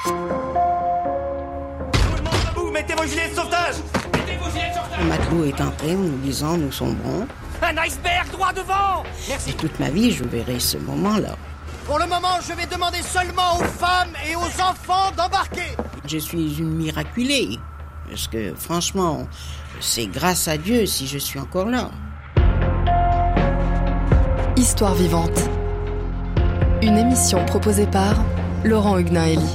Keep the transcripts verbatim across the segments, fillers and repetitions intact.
le monde debout, mettez vos gilets de sauvetage. Mettez vos gilets de sauvetage. Le matelot est entré en nous disant « nous sommes bons ». Un iceberg droit devant. Merci. Et toute ma vie, je verrai ce moment-là. Pour le moment, je vais demander seulement aux femmes et aux enfants d'embarquer. Je suis une miraculée. Parce que, franchement, c'est grâce à Dieu si je suis encore là. Histoire vivante. Une émission proposée par Laurent Huguenin-Hélie.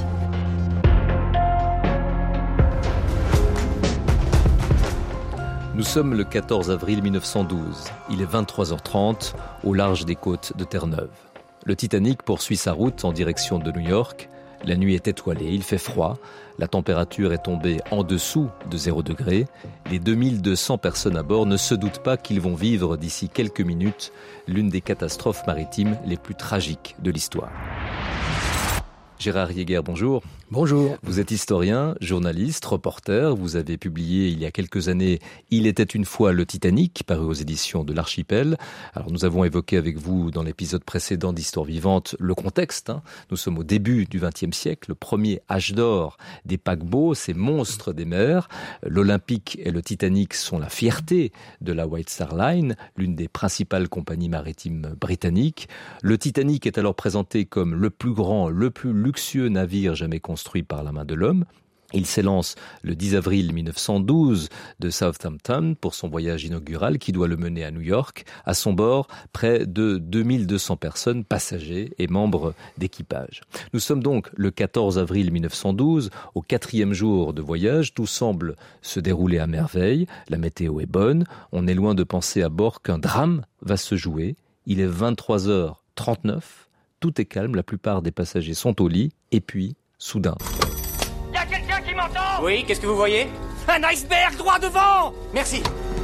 Nous sommes le quatorze avril mille neuf cent douze. Il est vingt-trois heures trente au large des côtes de Terre-Neuve. Le Titanic poursuit sa route en direction de New York. La nuit est étoilée, il fait froid. La température est tombée en dessous de zéro degré. Les deux mille deux cents personnes à bord ne se doutent pas qu'ils vont vivre d'ici quelques minutes l'une des catastrophes maritimes les plus tragiques de l'histoire. Gérard Yeaguer, bonjour. Bonjour. Vous êtes historien, journaliste, reporter. Vous avez publié il y a quelques années « Il était une fois le Titanic », paru aux éditions de l'Archipel. Alors nous avons évoqué avec vous dans l'épisode précédent d'Histoire vivante le contexte. Hein. Nous sommes au début du vingtième siècle, le premier âge d'or des paquebots, ces monstres des mers. L'Olympique et le Titanic sont la fierté de la White Star Line, l'une des principales compagnies maritimes britanniques. Le Titanic est alors présenté comme le plus grand, le plus luxueux navire jamais construit construit par la main de l'homme. Il s'élance le dix avril mille neuf cent douze de Southampton pour son voyage inaugural qui doit le mener à New York. À son bord, près de deux mille deux cents personnes, passagers et membres d'équipage. Nous sommes donc le quatorze avril mille neuf cent douze, au quatrième jour de voyage. Tout semble se dérouler à merveille. La météo est bonne. On est loin de penser à bord qu'un drame va se jouer. Il est vingt-trois heures trente-neuf. Tout est calme. La plupart des passagers sont au lit. Et puis, soudain. Y a quelqu'un qui m'entend? Oui, qu'est-ce que vous voyez? Un iceberg droit devant. Merci.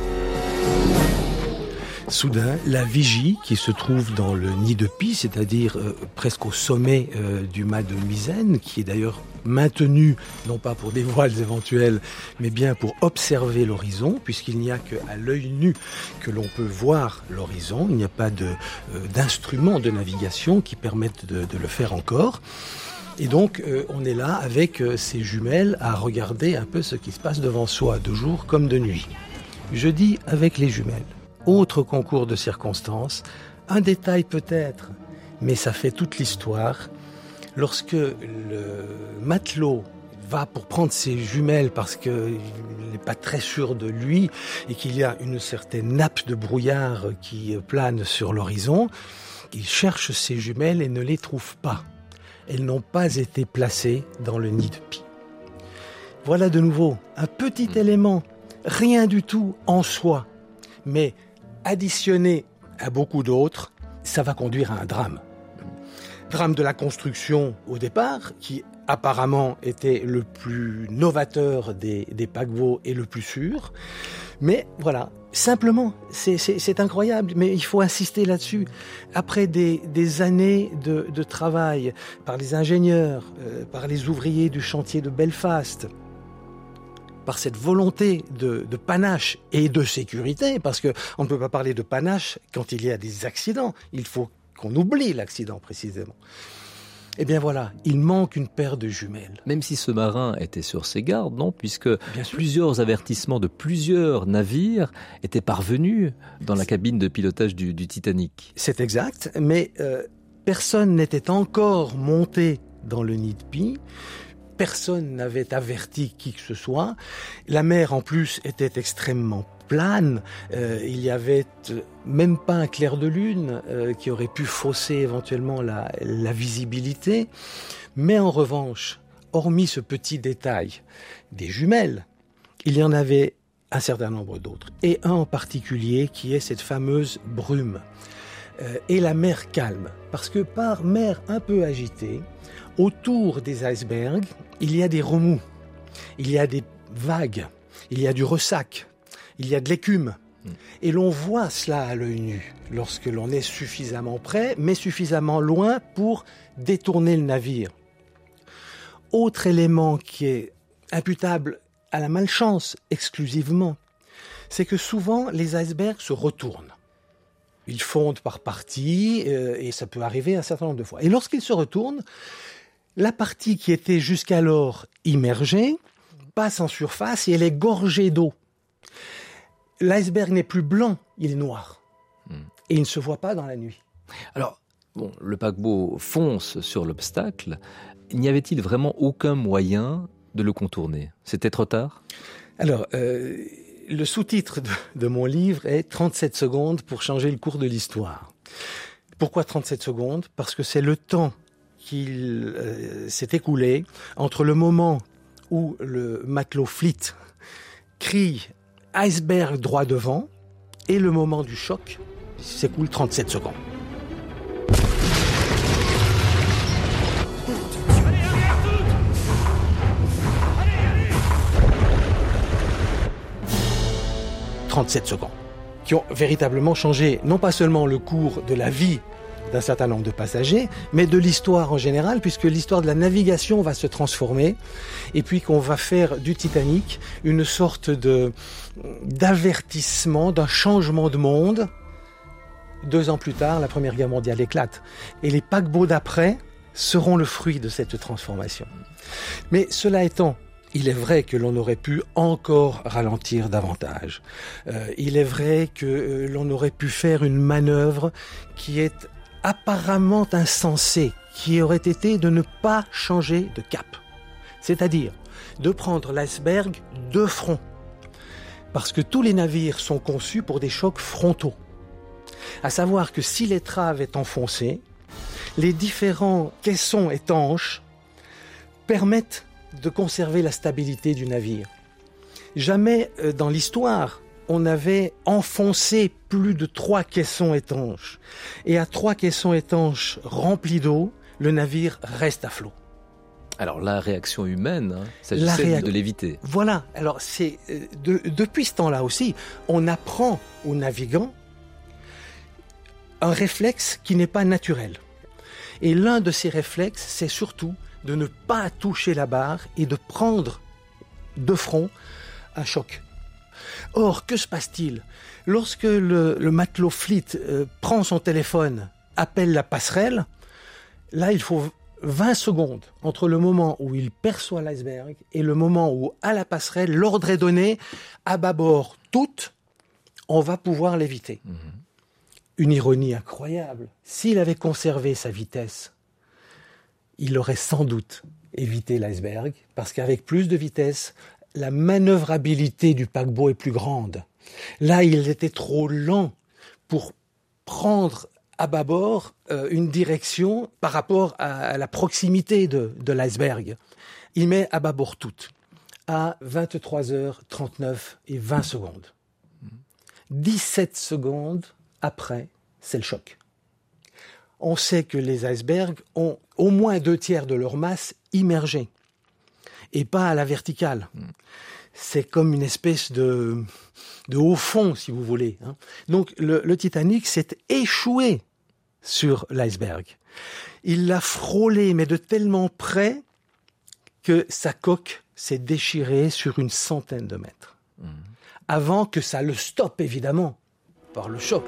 Soudain, la vigie qui se trouve dans le nid de pie, c'est-à-dire euh, presque au sommet euh, du mât de misaine, qui est d'ailleurs maintenu, non pas pour des voiles éventuelles, mais bien pour observer l'horizon, puisqu'il n'y a qu'à l'œil nu que l'on peut voir l'horizon. Il n'y a pas de, euh, d'instruments de navigation qui permettent de, de le faire encore. Et donc, euh, on est là avec euh, ces jumelles à regarder un peu ce qui se passe devant soi, de jour comme de nuit. Je dis avec les jumelles. Autre concours de circonstances, un détail peut-être, mais ça fait toute l'histoire. Lorsque le matelot va pour prendre ses jumelles parce qu'il n'est pas très sûr de lui et qu'il y a une certaine nappe de brouillard qui plane sur l'horizon, il cherche ses jumelles et ne les trouve pas. Elles n'ont pas été placées dans le nid de pie. Voilà de nouveau un petit élément, rien du tout en soi, mais additionné à beaucoup d'autres, ça va conduire à un drame. Drame de la construction au départ, qui apparemment était le plus novateur des, des paquebots et le plus sûr. Mais voilà, simplement, c'est, c'est, c'est incroyable, mais il faut insister là-dessus. Après des, des années de, de travail par les ingénieurs, euh, par les ouvriers du chantier de Belfast, par cette volonté de, de panache et de sécurité, parce qu'on ne peut pas parler de panache quand il y a des accidents. Il faut qu'on oublie l'accident précisément. Eh bien voilà, il manque une paire de jumelles. Même si ce marin était sur ses gardes, non? Puisque plusieurs avertissements de plusieurs navires étaient parvenus dans la cabine de pilotage du, du Titanic. C'est exact, mais euh, personne n'était encore monté dans le nid de pie. Personne n'avait averti qui que ce soit. La mer, en plus, était extrêmement plane. Euh, il y avait même pas un clair de lune euh, qui aurait pu fausser éventuellement la, la visibilité. Mais en revanche, hormis ce petit détail des jumelles, il y en avait un certain nombre d'autres. Et un en particulier qui est cette fameuse brume. Euh, et la mer calme. Parce que par mer un peu agitée, autour des icebergs, il y a des remous, il y a des vagues, il y a du ressac, il y a de l'écume. Mmh. Et l'on voit cela à l'œil nu, lorsque l'on est suffisamment près, mais suffisamment loin pour détourner le navire. Autre élément qui est imputable à la malchance exclusivement, c'est que souvent les icebergs se retournent. Ils fondent par parties, euh, et ça peut arriver un certain nombre de fois. Et lorsqu'ils se retournent, La partie qui était jusqu'alors immergée passe en surface et elle est gorgée d'eau. L'iceberg n'est plus blanc, il est noir. Mmh. Et il ne se voit pas dans la nuit. Alors, bon, le paquebot fonce sur l'obstacle. N'y avait-il vraiment aucun moyen de le contourner? C'était trop tard? Alors, euh, le sous-titre de, de mon livre est « trente-sept secondes pour changer le cours de l'histoire ». Pourquoi trente-sept secondes? Parce que c'est le temps qu'il euh, s'est écoulé entre le moment où le matelot Fleet crie « iceberg droit devant » et le moment du choc, il s'écoule trente-sept secondes. trente-sept secondes, qui ont véritablement changé non pas seulement le cours de la vie d'un certain nombre de passagers, mais de l'histoire en général, puisque l'histoire de la navigation va se transformer, et puis qu'on va faire du Titanic une sorte de d'avertissement, d'un changement de monde. Deux ans plus tard, la Première Guerre mondiale éclate, et les paquebots d'après seront le fruit de cette transformation. Mais cela étant, il est vrai que l'on aurait pu encore ralentir davantage. Euh, il est vrai que euh, l'on aurait pu faire une manœuvre qui est apparemment insensée, qui aurait été de ne pas changer de cap. C'est-à-dire de prendre l'iceberg de front. Parce que tous les navires sont conçus pour des chocs frontaux. À savoir que si l'étrave est enfoncée, les différents caissons étanches permettent de conserver la stabilité du navire. Jamais euh, dans l'histoire, on n'avait enfoncé plus de trois caissons étanches. Et à trois caissons étanches remplis d'eau, le navire reste à flot. Alors la réaction humaine, hein, s'agissait réa... de l'éviter. Voilà, alors c'est euh, de, depuis ce temps-là aussi, on apprend aux navigants un réflexe qui n'est pas naturel. Et l'un de ces réflexes, c'est surtout de ne pas toucher la barre et de prendre de front un choc. Or, que se passe-t-il? Lorsque le, le matelot Fleet euh, prend son téléphone, appelle la passerelle, là, il faut vingt secondes entre le moment où il perçoit l'iceberg et le moment où, à la passerelle, l'ordre est donné, à bâbord toutes, on va pouvoir l'éviter. Mmh. Une ironie incroyable. S'il avait conservé sa vitesse, il aurait sans doute évité l'iceberg, parce qu'avec plus de vitesse, la manœuvrabilité du paquebot est plus grande. Là, il était trop lent pour prendre à bâbord euh, une direction par rapport à, à la proximité de, de l'iceberg. Il met à bâbord toutes, à vingt-trois heures trente-neuf et vingt secondes. dix-sept secondes après, c'est le choc. On sait que les icebergs ont au moins deux tiers de leur masse immergée et pas à la verticale. Mmh. C'est comme une espèce de, de haut fond, si vous voulez. Hein. Donc le, le Titanic s'est échoué sur l'iceberg. Il l'a frôlé, mais de tellement près que sa coque s'est déchirée sur une centaine de mètres. Mmh. Avant que ça le stoppe, évidemment, par le choc.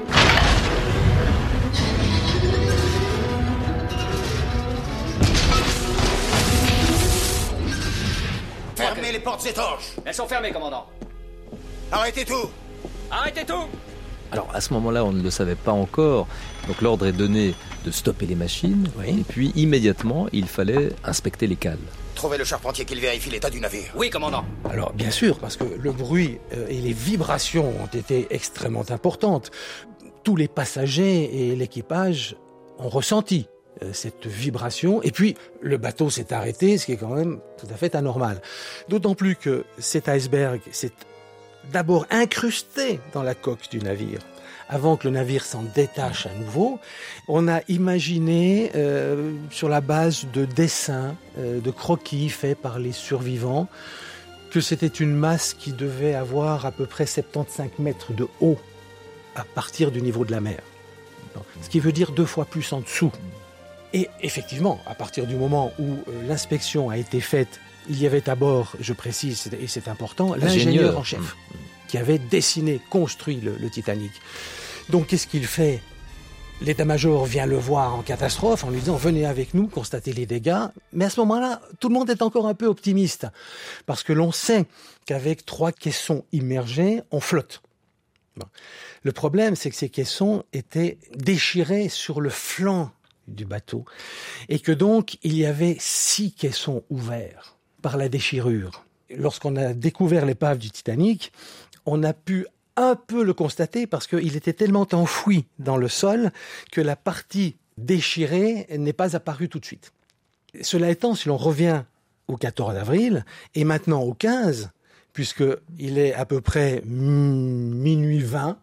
Fermez les portes étanches. Elles sont fermées, commandant. Arrêtez tout. Arrêtez tout. Alors à ce moment-là, on ne le savait pas encore. Donc l'ordre est donné de stopper les machines. Oui. Et puis immédiatement, il fallait inspecter les cales. Trouvez le charpentier qu'il vérifie l'état du navire. Oui, commandant. Alors bien sûr, parce que le bruit euh, et les vibrations ont été extrêmement importantes. Tous les passagers et l'équipage ont ressenti euh, cette vibration. Et puis le bateau s'est arrêté, ce qui est quand même tout à fait anormal. D'autant plus que cet iceberg s'est d'abord incrusté dans la coque du navire. Avant que le navire s'en détache à nouveau, on a imaginé, euh, sur la base de dessins, euh, de croquis faits par les survivants, que c'était une masse qui devait avoir à peu près soixante-quinze mètres de haut à partir du niveau de la mer. Ce qui veut dire deux fois plus en dessous. Et effectivement, à partir du moment où euh, l'inspection a été faite, il y avait à bord, je précise, et c'est important, l'ingénieur en chef, qui avait dessiné, construit le, le Titanic. Donc qu'est-ce qu'il fait ? L'état-major vient le voir en catastrophe en lui disant « Venez avec nous, constatez les dégâts ». Mais à ce moment-là, tout le monde est encore un peu optimiste. Parce que l'on sait qu'avec trois caissons immergés, on flotte. Bon. Le problème, c'est que ces caissons étaient déchirés sur le flanc du bateau. Et que donc, il y avait six caissons ouverts par la déchirure. Lorsqu'on a découvert l'épave du Titanic, on a pu un peu le constater parce qu'il était tellement enfoui dans le sol que la partie déchirée n'est pas apparue tout de suite. Cela étant, si l'on revient au quatorze avril et maintenant au quinze, puisqu'il est à peu près minuit vingt,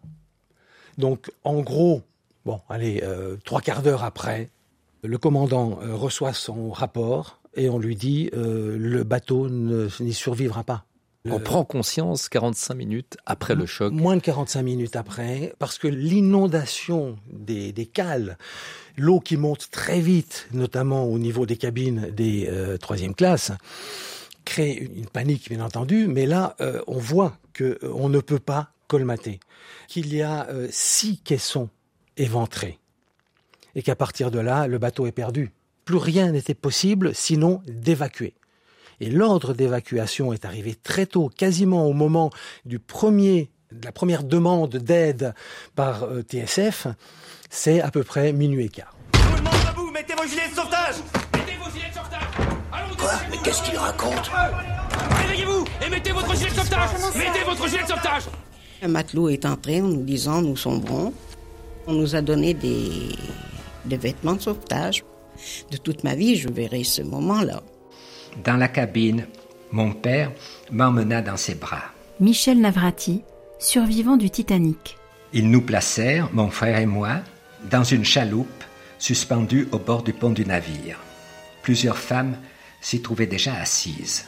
donc en gros, bon, allez, euh, trois quarts d'heure après, le commandant euh, reçoit son rapport et on lui dit euh, le bateau ne, n'y survivra pas. On prend conscience quarante-cinq minutes après le choc. Moins de quarante-cinq minutes après, parce que l'inondation des, des cales, l'eau qui monte très vite, notamment au niveau des cabines des euh, troisième classes, crée une panique, bien entendu, mais là, euh, on voit qu'on euh, ne peut pas colmater, qu'il y a euh, six caissons éventrés, et qu'à partir de là, le bateau est perdu. Plus rien n'était possible, sinon d'évacuer. Et l'ordre d'évacuation est arrivé très tôt, quasiment au moment du premier, de la première demande d'aide par euh, T S F, c'est à peu près minuit et quart. Tout le monde debout, mettez vos gilets de sauvetage. Mettez vos gilets de sauvetage. Allons, Quoi? Mais qu'est-ce qu'il raconte? réveillez-vous et mettez votre gilet de sauvetage. Mettez votre gilet de sauvetage. Un matelot est entré en nous disant « nous sombrons ». On nous a donné des, des vêtements de sauvetage. De toute ma vie, je verrai ce moment-là. Dans la cabine, mon père m'emmena dans ses bras. Michel Navrati, survivant du Titanic. Ils nous placèrent, mon frère et moi, dans une chaloupe suspendue au bord du pont du navire. Plusieurs femmes s'y trouvaient déjà assises.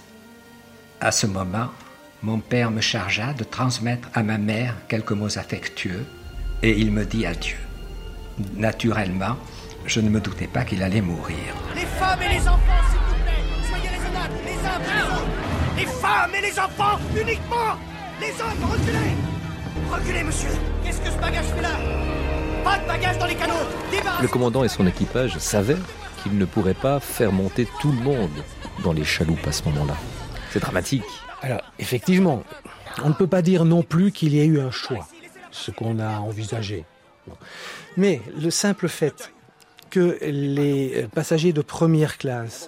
À ce moment, mon père me chargea de transmettre à ma mère quelques mots affectueux et il me dit adieu. Naturellement, je ne me doutais pas qu'il allait mourir. Les femmes et les enfants, s'il vous plaît, soyez raisonnables, les uns après les autres. Les femmes et les enfants, uniquement. Les hommes, reculez. Reculez, monsieur. Qu'est-ce que ce bagage fait là? Pas de bagage dans les canots. Débarrassez. Le commandant et son équipage savaient qu'ils ne pourraient pas faire monter tout le monde dans les chaloupes à ce moment-là. C'est dramatique. Alors, effectivement, on ne peut pas dire non plus qu'il y ait eu un choix, ce qu'on a envisagé. Mais le simple fait que les passagers de première classe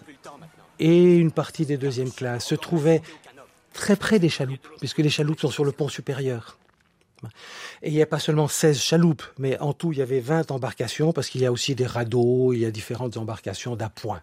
et une partie des deuxième classes se trouvaient très près des chaloupes, puisque les chaloupes sont sur le pont supérieur. Et il n'y a pas seulement seize chaloupes, mais en tout, il y avait vingt embarcations, parce qu'il y a aussi des radeaux, il y a différentes embarcations d'appoint.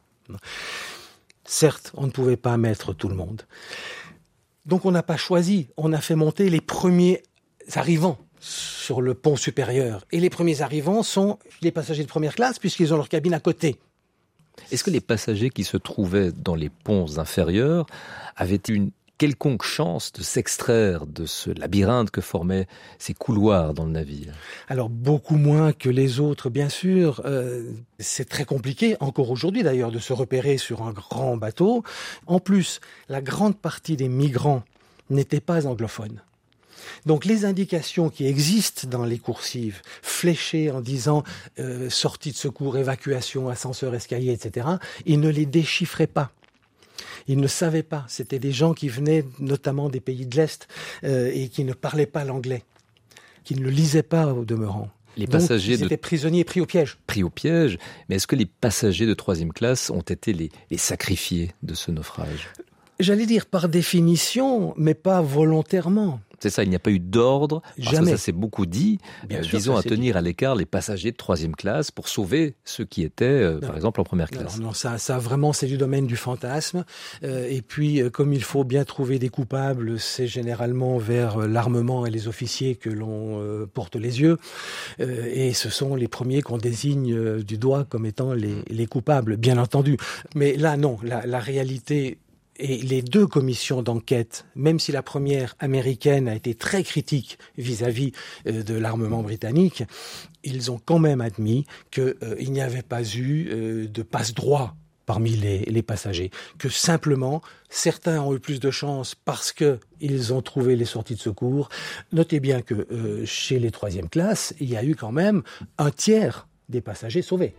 Certes, on ne pouvait pas mettre tout le monde. Donc on n'a pas choisi, on a fait monter les premiers arrivants sur le pont supérieur. Et les premiers arrivants sont les passagers de première classe, puisqu'ils ont leur cabine à côté. Est-ce que les passagers qui se trouvaient dans les ponts inférieurs avaient une quelconque chance de s'extraire de ce labyrinthe que formaient ces couloirs dans le navire? Alors beaucoup moins que les autres, bien sûr. Euh, c'est très compliqué, encore aujourd'hui d'ailleurs, de se repérer sur un grand bateau. En plus, la grande partie des migrants n'étaient pas anglophones. Donc les indications qui existent dans les coursives, fléchées en disant euh, sortie de secours, évacuation, ascenseur, escalier, et cetera, ils ne les déchiffraient pas. Ils ne savaient pas. C'était des gens qui venaient notamment des pays de l'Est euh, et qui ne parlaient pas l'anglais, qui ne le lisaient pas au demeurant. Les Donc, passagers ils étaient de... prisonniers pris au piège. Pris au piège. Mais est-ce que les passagers de troisième classe ont été les, les sacrifiés de ce naufrage? J'allais dire par définition, mais pas volontairement. C'est ça, il n'y a pas eu d'ordre, parce Jamais. que ça s'est beaucoup dit, Bien euh, sûr, visant ça à s'est tenir dit. à l'écart les passagers de troisième classe pour sauver ceux qui étaient, euh, par exemple, en première classe. Non, non, ça, ça vraiment, c'est du domaine du fantasme. Euh, et puis, euh, comme il faut bien trouver des coupables, c'est généralement vers euh, l'armement et les officiers que l'on euh, porte les yeux. Euh, et ce sont les premiers qu'on désigne euh, du doigt comme étant les, les coupables, bien entendu. Mais là, non, la, la réalité... Et les deux commissions d'enquête, même si la première américaine a été très critique vis-à-vis euh, de l'armement britannique, ils ont quand même admis qu'il euh, n'y avait pas eu euh, de passe-droit parmi les, les passagers, que simplement certains ont eu plus de chance parce que ils ont trouvé les sorties de secours. Notez bien que euh, chez les troisième classes, il y a eu quand même un tiers des passagers sauvés.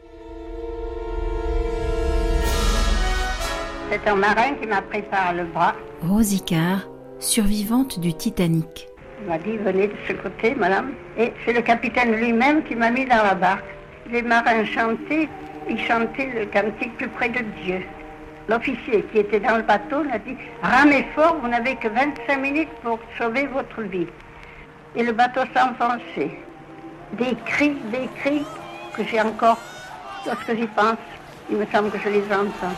C'est un marin qui m'a pris par le bras. Rose Icard, survivante du Titanic. Il m'a dit, venez de ce côté, madame. Et c'est le capitaine lui-même qui m'a mis dans la barque. Les marins chantaient, ils chantaient le cantique plus près de Dieu. L'officier qui était dans le bateau m'a dit, ramez fort, vous n'avez que vingt-cinq minutes pour sauver votre vie. Et le bateau s'enfonçait. Des cris, des cris que j'ai encore, lorsque j'y pense, il me semble que je les entends.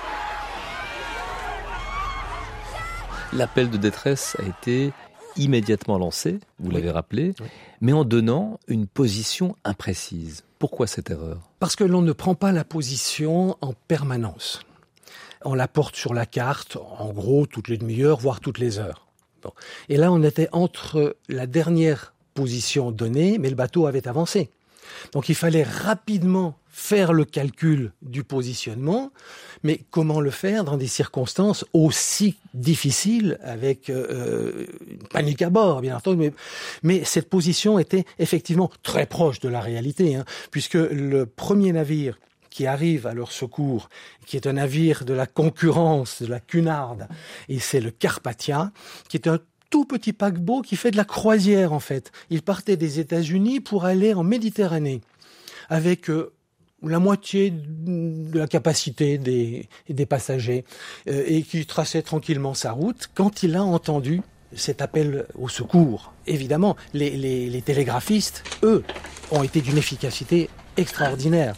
L'appel de détresse a été immédiatement lancé, vous oui. l'avez rappelé, oui. mais en donnant une position imprécise. Pourquoi cette erreur ? Parce que l'on ne prend pas la position en permanence. On la porte sur la carte, en gros, toutes les demi-heures, voire toutes les heures. Bon. Et là, on était entre la dernière position donnée, mais le bateau avait avancé. Donc il fallait rapidement faire le calcul du positionnement, mais comment le faire dans des circonstances aussi difficiles, avec euh, une panique à bord, bien entendu. Mais, mais cette position était effectivement très proche de la réalité, hein, puisque le premier navire qui arrive à leur secours, qui est un navire de la concurrence de la Cunard, et c'est le Carpathia, qui est un tout petit paquebot qui fait de la croisière en fait. Il partait des États-Unis pour aller en Méditerranée, avec euh, la moitié de la capacité des, des passagers, euh, et qui traçait tranquillement sa route quand il a entendu cet appel au secours. Évidemment, les, les, les télégraphistes, eux, ont été d'une efficacité extraordinaire.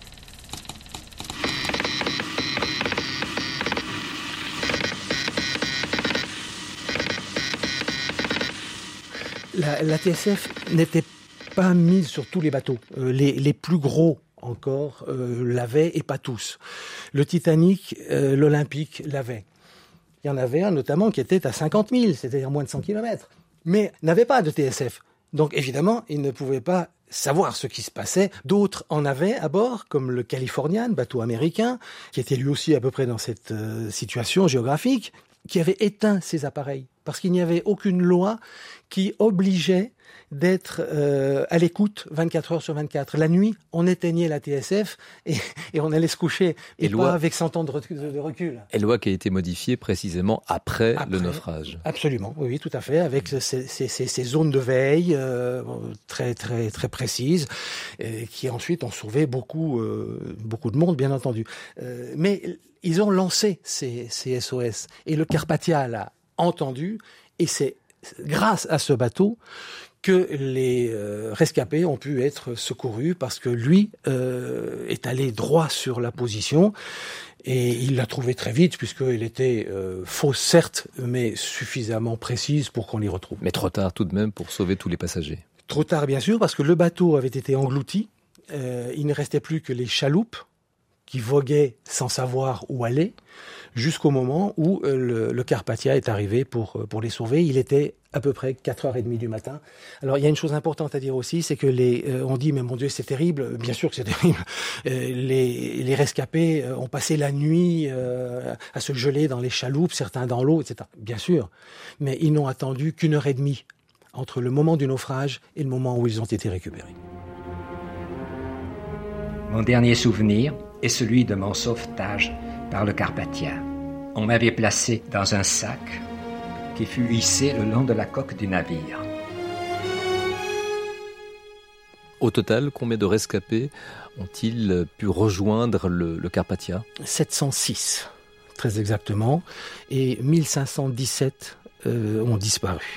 La, la T S F n'était pas mise sur tous les bateaux. Euh, les, les plus gros encore euh, l'avaient, et pas tous. Le Titanic, euh, l'Olympique l'avait. Il y en avait un notamment qui était à cinquante mille, c'est-à-dire moins de cent kilomètres, mais n'avait pas de T S F. Donc évidemment, il ne pouvait pas savoir ce qui se passait. D'autres en avaient à bord, comme le Californian, bateau américain, qui était lui aussi à peu près dans cette euh, situation géographique, qui avait éteint ses appareils, parce qu'il n'y avait aucune loi qui obligeait d'être euh, à l'écoute vingt-quatre heures sur vingt-quatre. La nuit, on éteignait la T S F et, et on allait se coucher, et, et pas loi, avec cent ans de recul. Et loi qui a été modifiée précisément après, après le naufrage. Absolument, oui, tout à fait, avec ces, ces, ces, ces zones de veille euh, très, très, très précises, et qui ensuite ont sauvé beaucoup, euh, beaucoup de monde, bien entendu. Euh, mais ils ont lancé ces, ces S O S, et le Carpathia l'a entendu, et c'est grâce à ce bateau que les euh, rescapés ont pu être secourus, parce que lui euh, est allé droit sur la position, et il l'a trouvé très vite, puisqu'elle était euh, fausse certes, mais suffisamment précise pour qu'on l'y retrouve. Mais trop tard tout de même pour sauver tous les passagers. Trop tard bien sûr, parce que le bateau avait été englouti, euh, il ne restait plus que les chaloupes qui voguaient sans savoir où aller, jusqu'au moment où euh, le, le Carpathia est arrivé pour, pour les sauver. Il était à peu près quatre heures trente du matin. Alors, il y a une chose importante à dire aussi, c'est que les, euh, on dit, mais mon Dieu, c'est terrible. Bien sûr que c'est terrible. Euh, les, les rescapés euh, ont passé la nuit euh, à se geler dans les chaloupes, certains dans l'eau, et cetera. Bien sûr. Mais ils n'ont attendu qu'une heure et demie entre le moment du naufrage et le moment où ils ont été récupérés. Mon dernier souvenir est celui de mon sauvetage par le Carpathia. On m'avait placé dans un sac qui fut hissé le long de la coque du navire. Au total, combien de rescapés ont-ils pu rejoindre le, le Carpathia ? sept cent six, très exactement, et mille cinq cent dix-sept euh, ont disparu.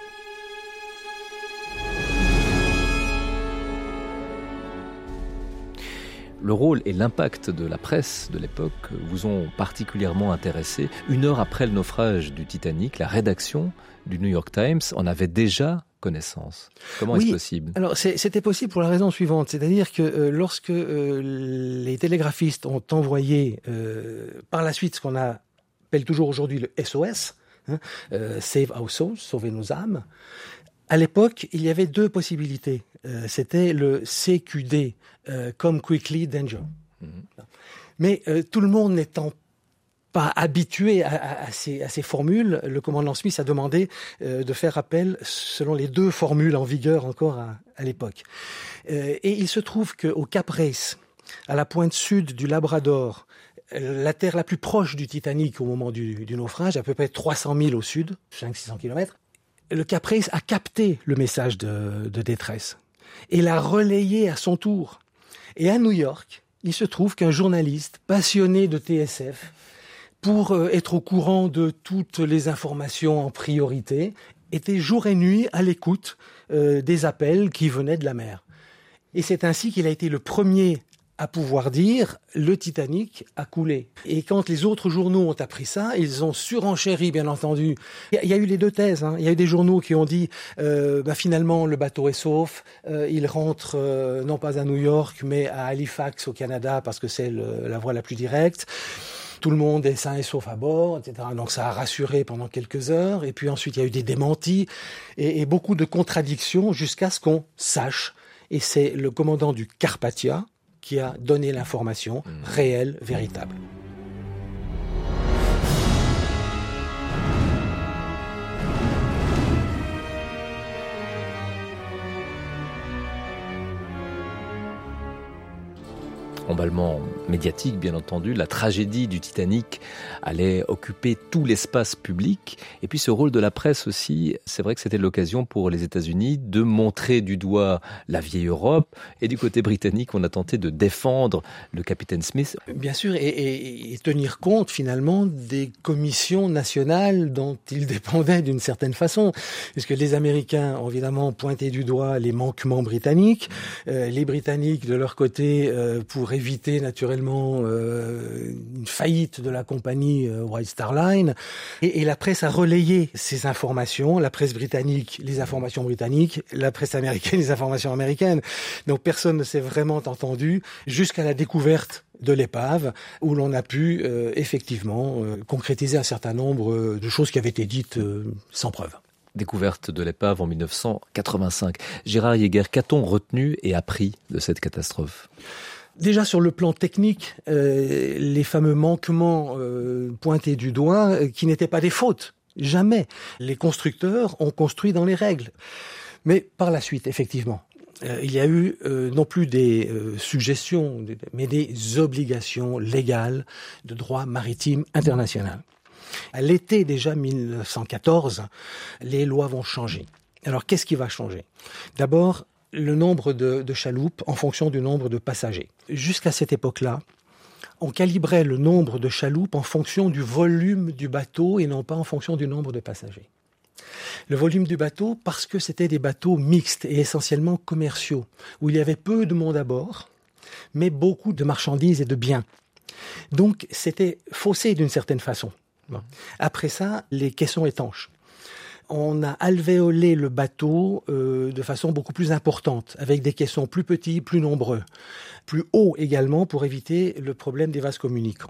Le rôle et l'impact de la presse de l'époque vous ont particulièrement intéressé. Une heure après le naufrage du Titanic, la rédaction du New York Times en avait déjà connaissance. Comment oui, est-ce possible ? Alors c'est, c'était possible pour la raison suivante, c'est-à-dire que euh, lorsque euh, les télégraphistes ont envoyé euh, par la suite ce qu'on appelle toujours aujourd'hui le S O S, hein, euh, Save Our Souls, sauver nos âmes. À l'époque, il y avait deux possibilités. Euh, c'était le C Q D, euh, Come Quickly Danger. Mmh. Mais euh, tout le monde n'étant pas habitué à, à, à, ces, à ces formules, le commandant Smith a demandé euh, de faire appel selon les deux formules en vigueur encore à, à l'époque. Euh, et il se trouve qu'au Cap Race, à la pointe sud du Labrador, la terre la plus proche du Titanic au moment du, du naufrage, à peu près trois cents milles au sud, cinq à six cents kilomètres, le Cap Race a capté le message de, de détresse et l'a relayé à son tour. Et à New York, il se trouve qu'un journaliste passionné de T S F, pour être au courant de toutes les informations en priorité, était jour et nuit à l'écoute euh, des appels qui venaient de la mer. Et c'est ainsi qu'il a été le premier à pouvoir dire « le Titanic a coulé ». Et quand les autres journaux ont appris ça, ils ont surenchéri, bien entendu. Il y a eu les deux thèses. Hein. Il y a eu des journaux qui ont dit euh, bah, « finalement, le bateau est sauf, euh, il rentre euh, non pas à New York, mais à Halifax, au Canada, parce que c'est le, la voie la plus directe ». Tout le monde est sain et sauf à bord, et cetera. Donc ça a rassuré pendant quelques heures. Et puis ensuite, il y a eu des démentis et, et beaucoup de contradictions jusqu'à ce qu'on sache. Et c'est le commandant du Carpathia qui a donné l'information réelle, véritable. Emballement médiatique, bien entendu. La tragédie du Titanic allait occuper tout l'espace public. Et puis ce rôle de la presse aussi, c'est vrai que c'était l'occasion pour les États-Unis de montrer du doigt la vieille Europe. Et du côté britannique, on a tenté de défendre le capitaine Smith. Bien sûr, et, et, et tenir compte finalement des commissions nationales dont il dépendait d'une certaine façon. Puisque les Américains ont évidemment pointé du doigt les manquements britanniques. Euh, les Britanniques, de leur côté, euh, pour éviter naturellement euh, une faillite de la compagnie euh, White Star Line. Et, et la presse a relayé ces informations, la presse britannique, les informations britanniques, la presse américaine, les informations américaines. Donc personne ne s'est vraiment entendu jusqu'à la découverte de l'épave, où l'on a pu euh, effectivement euh, concrétiser un certain nombre de choses qui avaient été dites euh, sans preuve. Découverte de l'épave en dix-neuf cent quatre-vingt-cinq. Gérard Yeaguer, qu'a-t-on retenu et appris de cette catastrophe ? Déjà sur le plan technique, euh, les fameux manquements euh, pointés du doigt, euh, qui n'étaient pas des fautes, jamais. Les constructeurs ont construit dans les règles. Mais par la suite, effectivement, euh, il y a eu euh, non plus des euh, suggestions, mais des obligations légales de droit maritime international. À l'été déjà mille neuf cent quatorze, les lois vont changer. Alors qu'est-ce qui va changer ? D'abord, le nombre de, de chaloupes en fonction du nombre de passagers. Jusqu'à cette époque-là, on calibrait le nombre de chaloupes en fonction du volume du bateau et non pas en fonction du nombre de passagers. Le volume du bateau parce que c'était des bateaux mixtes et essentiellement commerciaux, où il y avait peu de monde à bord, mais beaucoup de marchandises et de biens. Donc c'était faussé d'une certaine façon. Après ça, les caissons étanches. On a alvéolé le bateau euh, de façon beaucoup plus importante, avec des caissons plus petits, plus nombreux, plus hauts également pour éviter le problème des vases communicants.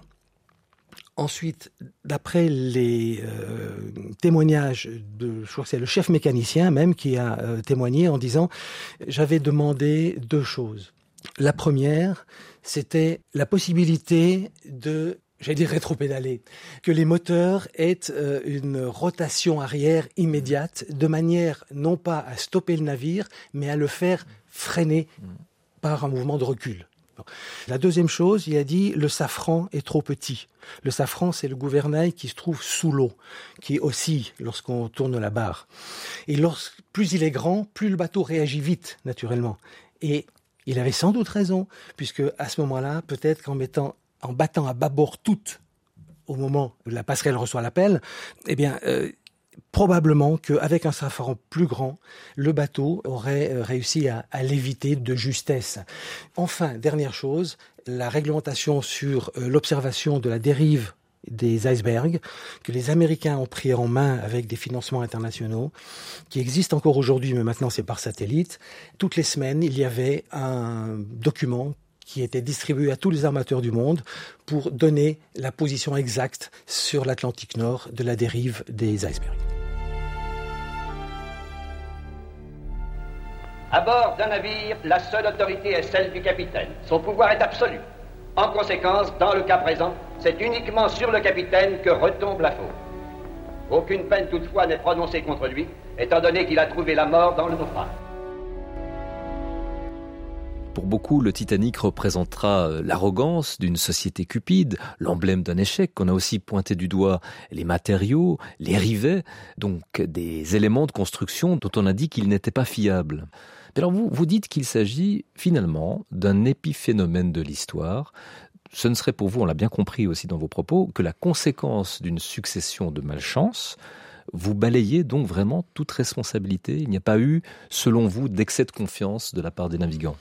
Ensuite, d'après les euh, témoignages de, je crois que c'est le chef mécanicien même qui a euh, témoigné en disant « J'avais demandé deux choses. La première, c'était la possibilité de... j'allais dire rétropédaler, que les moteurs aient euh, une rotation arrière immédiate, de manière non pas à stopper le navire, mais à le faire freiner par un mouvement de recul. Bon. La deuxième chose, il a dit, le safran est trop petit. Le safran, c'est le gouvernail qui se trouve sous l'eau, qui oscille lorsqu'on tourne la barre. Et lorsque, plus il est grand, plus le bateau réagit vite, naturellement. Et il avait sans doute raison, puisque à ce moment-là, peut-être qu'en mettant en battant à bâbord toute au moment où la passerelle reçoit l'appel, eh bien, euh, probablement qu'avec un safran plus grand, le bateau aurait euh, réussi à, à l'éviter de justesse. Enfin, dernière chose, la réglementation sur euh, l'observation de la dérive des icebergs, que les Américains ont pris en main avec des financements internationaux, qui existent encore aujourd'hui, mais maintenant c'est par satellite. Toutes les semaines, il y avait un document qui était distribué à tous les armateurs du monde pour donner la position exacte sur l'Atlantique Nord de la dérive des icebergs. À bord d'un navire, la seule autorité est celle du capitaine. Son pouvoir est absolu. En conséquence, dans le cas présent, c'est uniquement sur le capitaine que retombe la faute. Aucune peine toutefois n'est prononcée contre lui, étant donné qu'il a trouvé la mort dans le naufrage. Pour beaucoup, le Titanic représentera l'arrogance d'une société cupide, l'emblème d'un échec qu'on a aussi pointé du doigt, les matériaux, les rivets, donc des éléments de construction dont on a dit qu'ils n'étaient pas fiables. Alors vous, vous dites qu'il s'agit finalement d'un épiphénomène de l'histoire. Ce ne serait pour vous, on l'a bien compris aussi dans vos propos, que la conséquence d'une succession de malchances. Vous balayez donc vraiment toute responsabilité. Il n'y a pas eu, selon vous, d'excès de confiance de la part des navigants.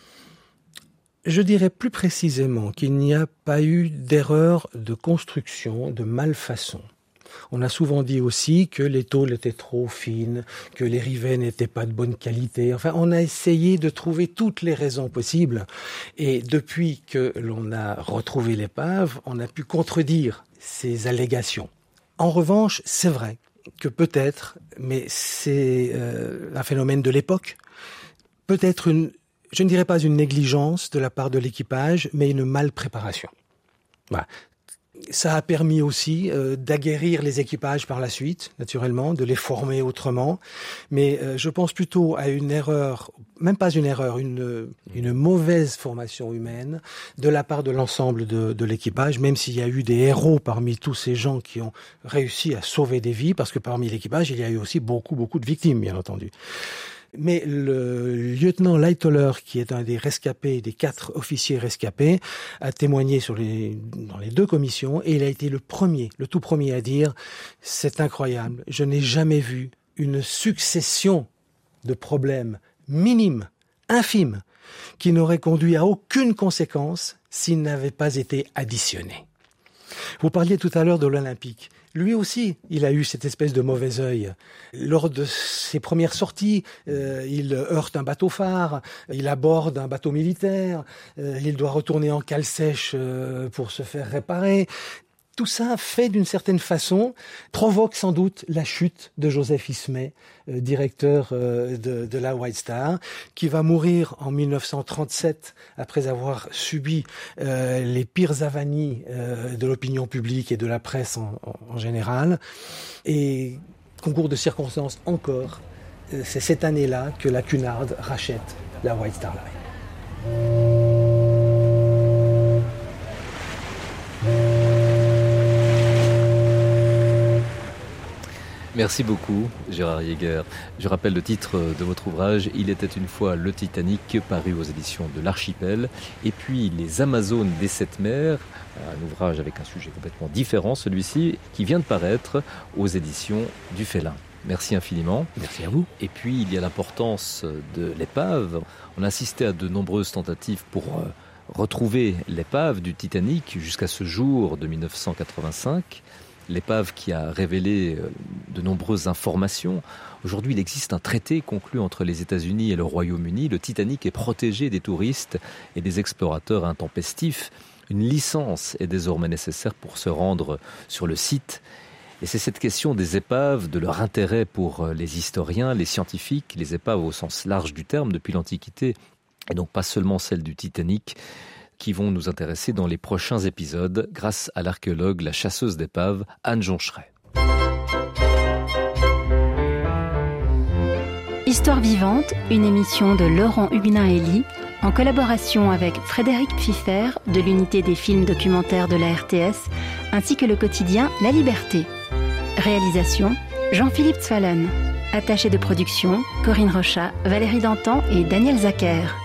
Je dirais plus précisément qu'il n'y a pas eu d'erreur de construction, de malfaçon. On a souvent dit aussi que les tôles étaient trop fines, que les rivets n'étaient pas de bonne qualité. Enfin, on a essayé de trouver toutes les raisons possibles. Et depuis que l'on a retrouvé l'épave, on a pu contredire ces allégations. En revanche, c'est vrai que peut-être, mais c'est euh, un phénomène de l'époque, peut-être une je ne dirais pas une négligence de la part de l'équipage, mais une malpréparation. Voilà. Ça a permis aussi euh, d'aguerrir les équipages par la suite, naturellement, de les former autrement. Mais euh, je pense plutôt à une erreur, même pas une erreur, une, une mauvaise formation humaine de la part de l'ensemble de, de l'équipage, même s'il y a eu des héros parmi tous ces gens qui ont réussi à sauver des vies, parce que parmi l'équipage, il y a eu aussi beaucoup, beaucoup de victimes, bien entendu. Mais le lieutenant Lightoller, qui est un des rescapés, des quatre officiers rescapés, a témoigné sur les, dans les deux commissions et il a été le premier, le tout premier à dire « C'est incroyable, je n'ai jamais vu une succession de problèmes minimes, infimes, qui n'auraient conduit à aucune conséquence s'ils n'avaient pas été additionnés. » Vous parliez tout à l'heure de l'Olympique. Lui aussi, il a eu cette espèce de mauvais œil. Lors de ses premières sorties, euh, il heurte un bateau phare, il aborde un bateau militaire, euh, il doit retourner en cale sèche euh, pour se faire réparer. Tout ça fait d'une certaine façon, provoque sans doute la chute de Joseph Ismay, euh, directeur euh, de, de la White Star, qui va mourir en mille neuf cent trente-sept après avoir subi euh, les pires avanies euh, de l'opinion publique et de la presse en, en, en général. Et concours de circonstances encore, euh, c'est cette année-là que la Cunard rachète la White Star Line. Merci beaucoup, Gérard Yeager. Je rappelle le titre de votre ouvrage « Il était une fois le Titanic », paru aux éditions de l'Archipel. Et puis « Les Amazones des Sept Mers », un ouvrage avec un sujet complètement différent, celui-ci, qui vient de paraître aux éditions du Félin. Merci infiniment. Merci à vous. Et puis, il y a l'importance de l'épave. On a assisté à de nombreuses tentatives pour euh, retrouver l'épave du Titanic jusqu'à ce jour de mille neuf cent quatre-vingt-cinq. L'épave qui a révélé de nombreuses informations. Aujourd'hui, il existe un traité conclu entre les États-Unis et le Royaume-Uni. Le Titanic est protégé des touristes et des explorateurs intempestifs. Une licence est désormais nécessaire pour se rendre sur le site. Et c'est cette question des épaves, de leur intérêt pour les historiens, les scientifiques, les épaves au sens large du terme depuis l'Antiquité, et donc pas seulement celle du Titanic, qui vont nous intéresser dans les prochains épisodes grâce à l'archéologue, la chasseuse d'épaves, Anne Joncheret. Histoire vivante, une émission de Laurent Huguenin-Elie, en collaboration avec Frédéric Pfiffer de l'unité des films documentaires de la R T S, ainsi que le quotidien La Liberté. Réalisation, Jean-Philippe Zwallen. Attaché de production, Corinne Rochat, Valérie Dantan et Daniel Zacher.